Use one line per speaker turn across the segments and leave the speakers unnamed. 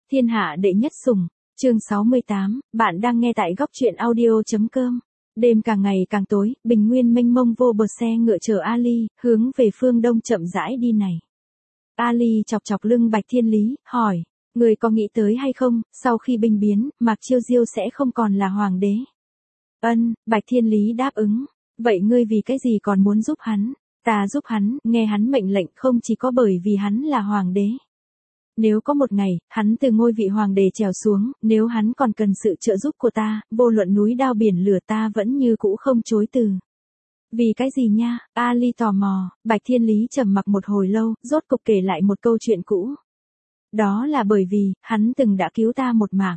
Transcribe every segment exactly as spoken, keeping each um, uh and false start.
Thiên hạ đệ nhất sủng, chương sáu mươi tám, bạn đang nghe tại góc truyện audio.com. Đêm càng ngày càng tối, bình nguyên mênh mông vô bờ, xe ngựa chở Ali, hướng về phương đông chậm rãi đi này. Ali chọc chọc lưng Bạch Thiên Lý, hỏi, người có nghĩ tới hay không, sau khi binh biến, Mạc Chiêu Diêu sẽ không còn là hoàng đế? Ân, Bạch Thiên Lý đáp ứng. Vậy ngươi vì cái gì còn muốn giúp hắn? Ta giúp hắn, nghe hắn mệnh lệnh không chỉ có bởi vì hắn là hoàng đế. Nếu có một ngày, hắn từ ngôi vị hoàng đế trèo xuống, nếu hắn còn cần sự trợ giúp của ta, vô luận núi đao biển lửa ta vẫn như cũ không chối từ. Vì cái gì nha? Ali tò mò. Bạch Thiên Lý trầm mặc một hồi lâu, rốt cục kể lại một câu chuyện cũ. Đó là bởi vì, hắn từng đã cứu ta một mạng.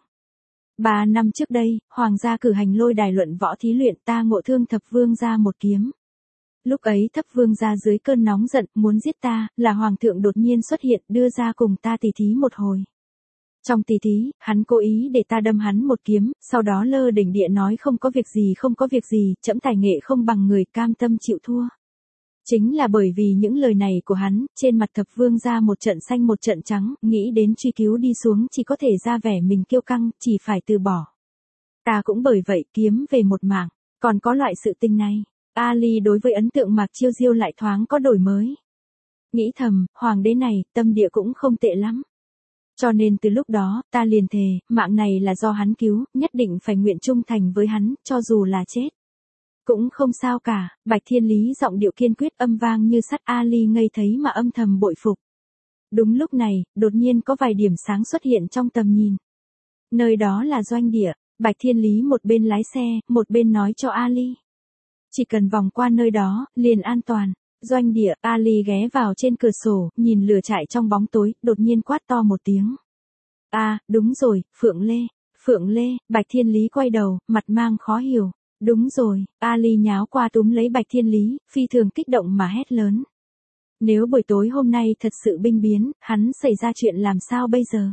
Ba năm trước đây, hoàng gia cử hành lôi đài luận võ thí luyện, ta ngộ thương thập vương gia một kiếm. Lúc ấy thấp vương gia dưới cơn nóng giận, muốn giết ta, là hoàng thượng đột nhiên xuất hiện, đưa ra cùng ta tỉ thí một hồi. Trong tỉ thí, hắn cố ý để ta đâm hắn một kiếm, sau đó lơ đỉnh địa nói không có việc gì không có việc gì, trẫm tài nghệ không bằng người, cam tâm chịu thua. Chính là bởi vì những lời này của hắn, trên mặt thập vương gia một trận xanh một trận trắng, nghĩ đến truy cứu đi xuống chỉ có thể ra vẻ mình kiêu căng, chỉ phải từ bỏ. Ta cũng bởi vậy kiếm về một mạng, còn có loại sự tình này. Ali đối với ấn tượng Mạc Chiêu Diêu lại thoáng có đổi mới. Nghĩ thầm, hoàng đế này, tâm địa cũng không tệ lắm. Cho nên từ lúc đó, ta liền thề, mạng này là do hắn cứu, nhất định phải nguyện trung thành với hắn, cho dù là chết. Cũng không sao cả, Bạch Thiên Lý giọng điệu kiên quyết âm vang như sắt. Ali ngây thấy mà âm thầm bội phục. Đúng lúc này, đột nhiên có vài điểm sáng xuất hiện trong tầm nhìn. Nơi đó là doanh địa, Bạch Thiên Lý một bên lái xe, một bên nói cho Ali. Chỉ cần vòng qua nơi đó, liền an toàn. Doanh địa, Ali ghé vào trên cửa sổ, nhìn lửa chạy trong bóng tối, đột nhiên quát to một tiếng. À, đúng rồi, Phượng Lê. Phượng Lê, Bạch Thiên Lý quay đầu, mặt mang khó hiểu. Đúng rồi, Ali nháo qua túm lấy Bạch Thiên Lý, phi thường kích động mà hét lớn. Nếu buổi tối hôm nay thật sự binh biến, hắn xảy ra chuyện làm sao bây giờ?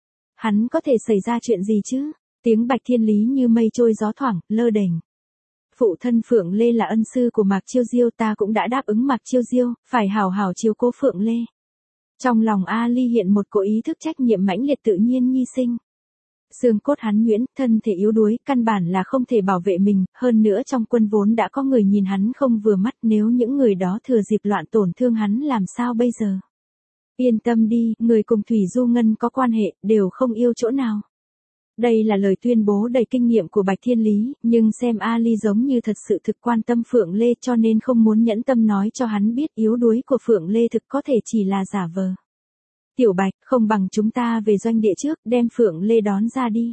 Hắn có thể xảy ra chuyện gì chứ? Tiếng Bạch Thiên Lý như mây trôi gió thoảng, lơ đễnh. Phụ thân Phượng Lê là ân sư của Mạc Chiêu Diêu, ta cũng đã đáp ứng Mạc Chiêu Diêu, phải hảo hảo chiếu cố Phượng Lê. Trong lòng Ali hiện một cỗ ý thức trách nhiệm mãnh liệt tự nhiên nhi sinh. Xương cốt hắn nhuyễn, thân thể yếu đuối, căn bản là không thể bảo vệ mình, hơn nữa trong quân vốn đã có người nhìn hắn không vừa mắt, nếu những người đó thừa dịp loạn tổn thương hắn làm sao bây giờ? Yên tâm đi, người cùng Thủy Du Ngân có quan hệ, đều không yêu chỗ nào. Đây là lời tuyên bố đầy kinh nghiệm của Bạch Thiên Lý, nhưng xem Ali giống như thật sự thực quan tâm Phượng Lê, cho nên không muốn nhẫn tâm nói cho hắn biết yếu đuối của Phượng Lê thực có thể chỉ là giả vờ. Tiểu Bạch, không bằng chúng ta về doanh địa trước, đem Phượng Lê đón ra đi.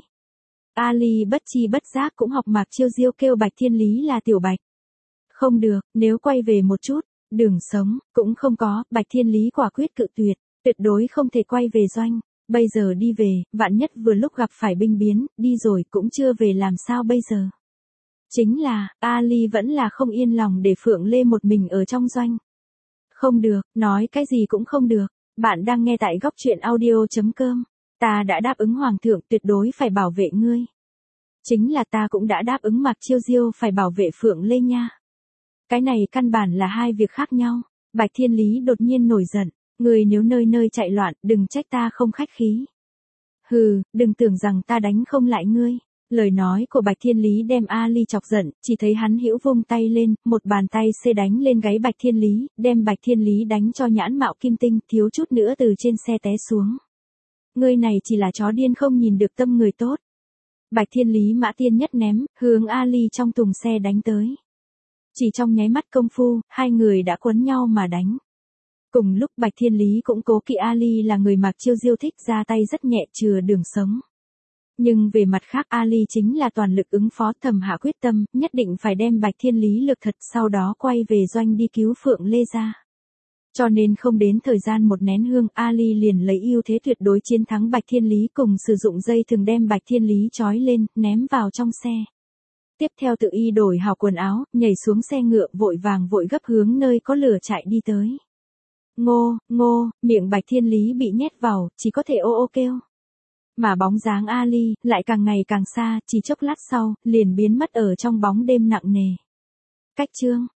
Ali bất chi bất giác cũng học Mạc Chiêu Diêu kêu Bạch Thiên Lý là Tiểu Bạch. Không được, nếu quay về một chút, đường sống, cũng không có, Bạch Thiên Lý quả quyết cự tuyệt, tuyệt đối không thể quay về doanh. Bây giờ đi về, vạn nhất vừa lúc gặp phải binh biến, đi rồi cũng chưa về làm sao bây giờ. Chính là, Ali vẫn là không yên lòng để Phượng Lê một mình ở trong doanh. Không được, nói cái gì cũng không được. Bạn đang nghe tại góc truyện audio.com. Ta đã đáp ứng Hoàng thượng tuyệt đối phải bảo vệ ngươi. Chính là ta cũng đã đáp ứng Mạc Chiêu Diêu phải bảo vệ Phượng Lê nha. Cái này căn bản là hai việc khác nhau. Bạch Thiên Lý đột nhiên nổi giận. Người nếu nơi nơi chạy loạn, đừng trách ta không khách khí. Hừ, đừng tưởng rằng ta đánh không lại ngươi. Lời nói của Bạch Thiên Lý đem Ali chọc giận, chỉ thấy hắn hữu vung tay lên, một bàn tay xê đánh lên gáy Bạch Thiên Lý, đem Bạch Thiên Lý đánh cho nhãn mạo kim tinh, thiếu chút nữa từ trên xe té xuống. Ngươi này chỉ là chó điên không nhìn được tâm người tốt. Bạch Thiên Lý mã tiên nhất ném, hướng Ali trong thùng xe đánh tới. Chỉ trong nháy mắt công phu, hai người đã quấn nhau mà đánh. Cùng lúc Bạch Thiên Lý cũng cố kỵ Ali là người Mạc Chiêu Diêu thích, ra tay rất nhẹ chừa đường sống. Nhưng về mặt khác Ali chính là toàn lực ứng phó, thầm hạ quyết tâm, nhất định phải đem Bạch Thiên Lý lực thật, sau đó quay về doanh đi cứu Phượng Lê ra. Cho nên không đến thời gian một nén hương, Ali liền lấy ưu thế tuyệt đối chiến thắng Bạch Thiên Lý, cùng sử dụng dây thừng đem Bạch Thiên Lý trói lên, ném vào trong xe. Tiếp theo tự y đổi hào quần áo, nhảy xuống xe ngựa, vội vàng vội gấp hướng nơi có lửa chạy đi tới. Ngô, ngô, miệng Bạch Thiên Lý bị nhét vào, chỉ có thể ô ô kêu. Mà bóng dáng Ali, lại càng ngày càng xa, chỉ chốc lát sau, liền biến mất ở trong bóng đêm nặng nề. Cách chương.